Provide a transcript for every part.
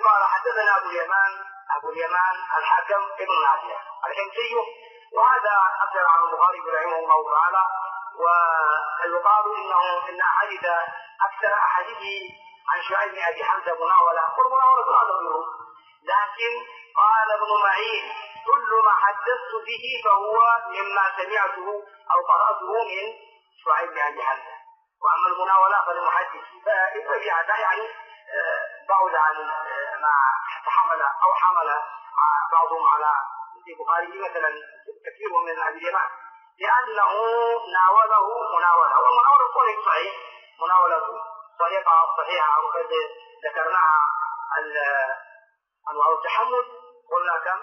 قال حدثنا أبو اليمان الحكم ابن نافع الحمصي، وهذا أثر عن البخاري رحمه الله تعالى. ويقال إن حدث أكثر أحاديثه عن شعيب بن أبي حمزة مناولة، والمناولة لا تضر، لكن قال ابن معين كل ما حدثت به فهو مما سمعته أو قرأته من شعيب بن أبي حمزة، وأما المناولة فللمحدث. فإذا يعني بعد عن ما تحمل أو حمل بعضهم على البخاري مثلا كثير من أهل اليمن، لأنه ناوله مناولة، والمناولة صحيح صحيح، مناولة صحيحة، وقد ذكرناها أنواع التحمل، قلنا كم؟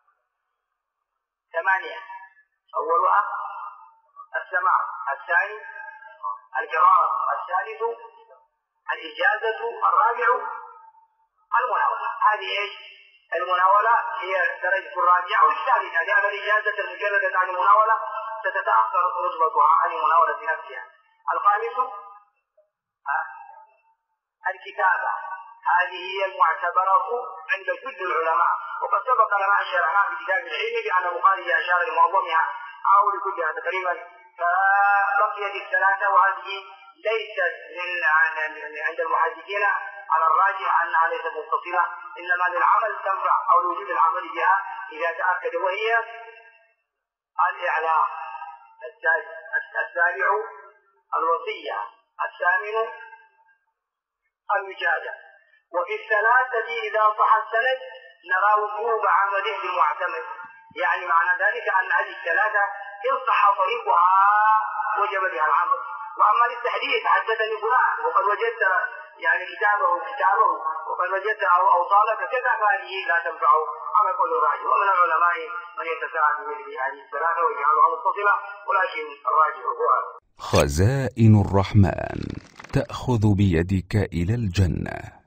8. أولها السماع، الثاني القراءة، الثالث الإجازة، الرابع المناولة. هذه إيش؟ المناولة هي درجة الرابعة والثالثة، لأن الإجازة المجردة عن المناولة ستتأخر رتبتها عن المناولة نفسها. الخامس الكتابة، هذه هي المعتبرة عند كل العلماء، وقد سبق لنا شرحنا في كتاب العلم بأن البخاري أشار لمعظمها أو لكلها تقريبا، فبقيت الثلاثة، وهذه ليست عند المحدثين على الراجح أنها ليست متصلة، إنما للعمل تنفع أو لوجود العمل بها إذا تأكد، وهي الإعلام، السابع الوصية، الثامن الوجادة. وفي الثلاثة إذا صح السند نرى وجوب عمله بالمعتمد، يعني معنى ذلك أن هذه الثلاثة إن صح طريقها وجب بها العمل. وأما للتحديث حدثني فلان وقد وجدت يعني كتابه وقد وجدت أوصالك كذا، فهذه لا تنفع على كل الراجح. ومن العلماء من يتساءل بمثل هذه الثلاثة ويجعلها متصلة، ولكن الراجح هو خزائن الرحمن تأخذ بيدك إلى الجنة.